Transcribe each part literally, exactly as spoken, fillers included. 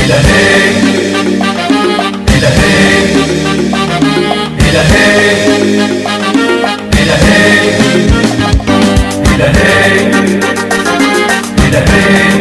إلهي إلهي إلهي إلهي إلهي إلهي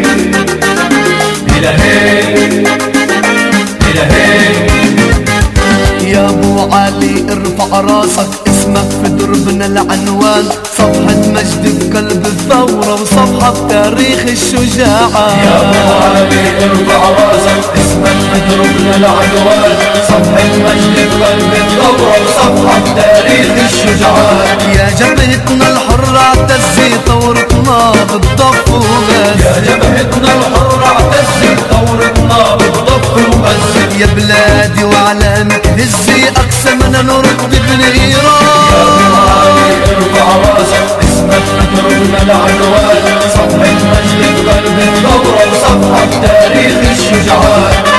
إلهي إلهي. يا ابو علي ارفع راسك، اسمك في دربنا العنوان، صفحة مجد بقلب الثورة وصفحة بتاريخ الشجاعة. يا ابو علي ارفع راسك، اسمك في دربنا العنوان، صفحة مجد بقلب الثورة وصفحة بتاريخ الشجاعات. يا جبهتنا الحرة اعتزي ثورتنا بالضف ومزج، يا جبهتنا الحرة اعتزي ثورتنا بالضف ومزج. يا بلادي وعلامك هزي اقسمنا نرد بنيران. يا ابو علي ارفع راسك، اسمك في دربنا العنوان، صفحة مجد بقلب الثورة وصفحة بتاريخ الشجاعات.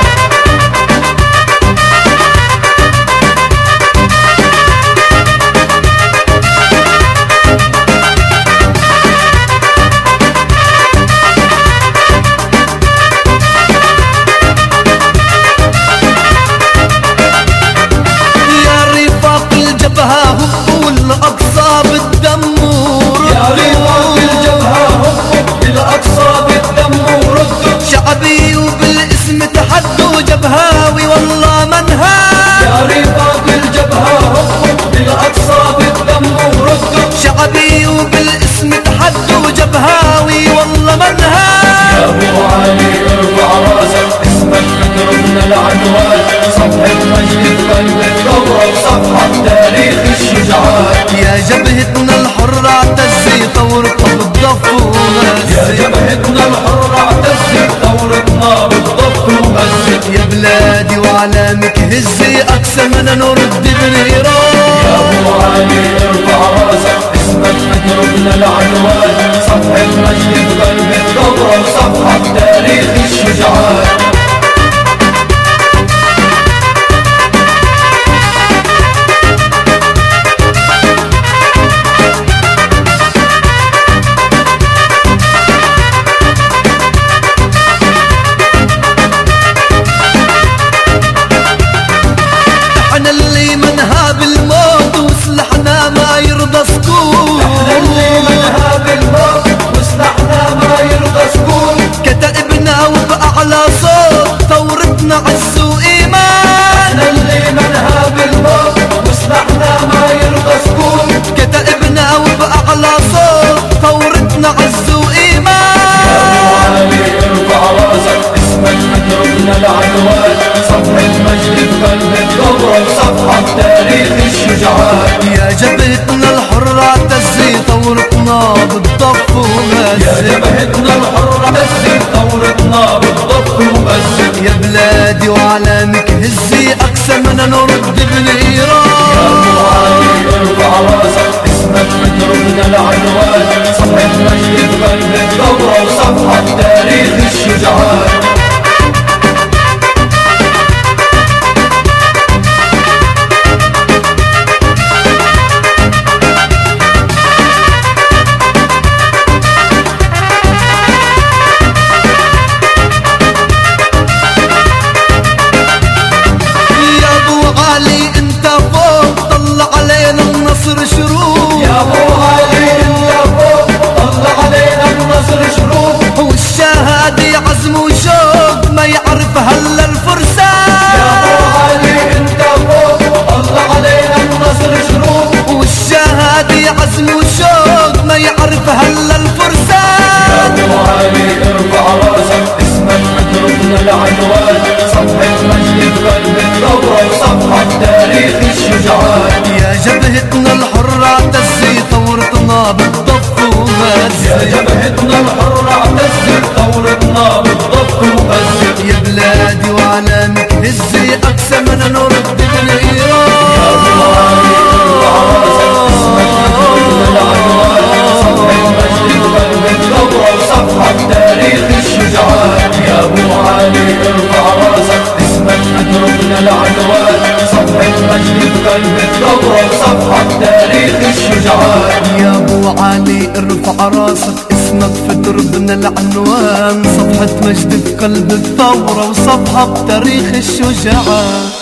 الأقصى بالدمور، يا رفاق الجبهة هبوا بالأقصى بالدمور. شعبي وبالاسم تحدوا جبهاوي والله منهاج. يا رفاق الجبهة هبوا بالأقصى بالدمور. شعبي وبالاسم تحدوا جبهاوي والله منهاج. يا ابو علي ارفع راسك، اسمك في دربنا العنوان، صفحة مجد بقلب الثورة وصفحة بتاريخ الشجاعات. يا جبهتنا الحرة اعتزي ثورتنا بالضف ومزج، يا جبهتنا الحرة اعتزي ثورتنا بالضف ومزج. يا بلادي وعلامك هزي اقسمنا نرد بنيران. يا ابو علي ارفع راسك، اسمك في دربنا العنوان، صفحة مجد بقلب الثورة وصفحة بتاريخ الشجاعات. احنا اللي منهاب الموت وسلاحنا ما يرضى سكون. احنا اللي منهاب الموت وسلاحنا ما يرضى سكون. كتائبنا وبأعلى صوت ثورتنا عز وإيمان. احنا اللي منهاب الموت وسلاحنا ما يرضى سكون. كتائبنا وبأعلى صوت ثورتنا عز وإيمان. يا ابو علي ارفع راسك، اسمك في دربنا العنوان، صفحة مجد بقلب الثورة وصفحة بتاريخ الشجاعات. يا جبهتنا الحرة اعتزي ثورتنا بالضف ومزج، يا جبهتنا الحرة اعتزي ثورتنا بالضف ومزج. يا بلادي وعلامك هزي اقسمنا نرد بنيران. يا ابو علي ارفع راسك، اسمك في دربنا العنوان، صفحة مجد بقلب الثورة وصفحة بتاريخ الشجاعات. النصر شروق، يا ابو علي انت فوق، طلع علينا النصر شروق. والشهادة عزم وشوق ما يعرف هلا الفرسان. يا ابو علي انت فوق، طلع علينا النصر شروق. والشهادة عزم وشوق ما يعرف هلا الفرسان. يا ابو علي ارفع راسك، اسمك في دربنا العنوان، صفحة مجد بقلب الثورة وصفحة بتاريخ الشجاعات. يا جبهتنا الحرة اعتزي ثورتنا بالضف ومزج، يا جبهتنا الحرة اعتزي ثورتنا بالضف ومزج. يا بلادي وعلامك هزي اقسمنا نرد بنيران. يا ابو علي ارفع راسك، اسمك في دربنا العنوان، صفحة مجد بقلب الثورة وصفحة بتاريخ الشجاعات. يا ابو علي ارفع راسك، اسمك في دربنا العنوان، صفحة مجد بقلب الثورة وصفحة بتاريخ الشجاعات. يا ابو علي ارفع راسك، اسمك في دربنا العنوان، صفحة مجد في قلب الثورة وصفحة بتاريخ الشجعان.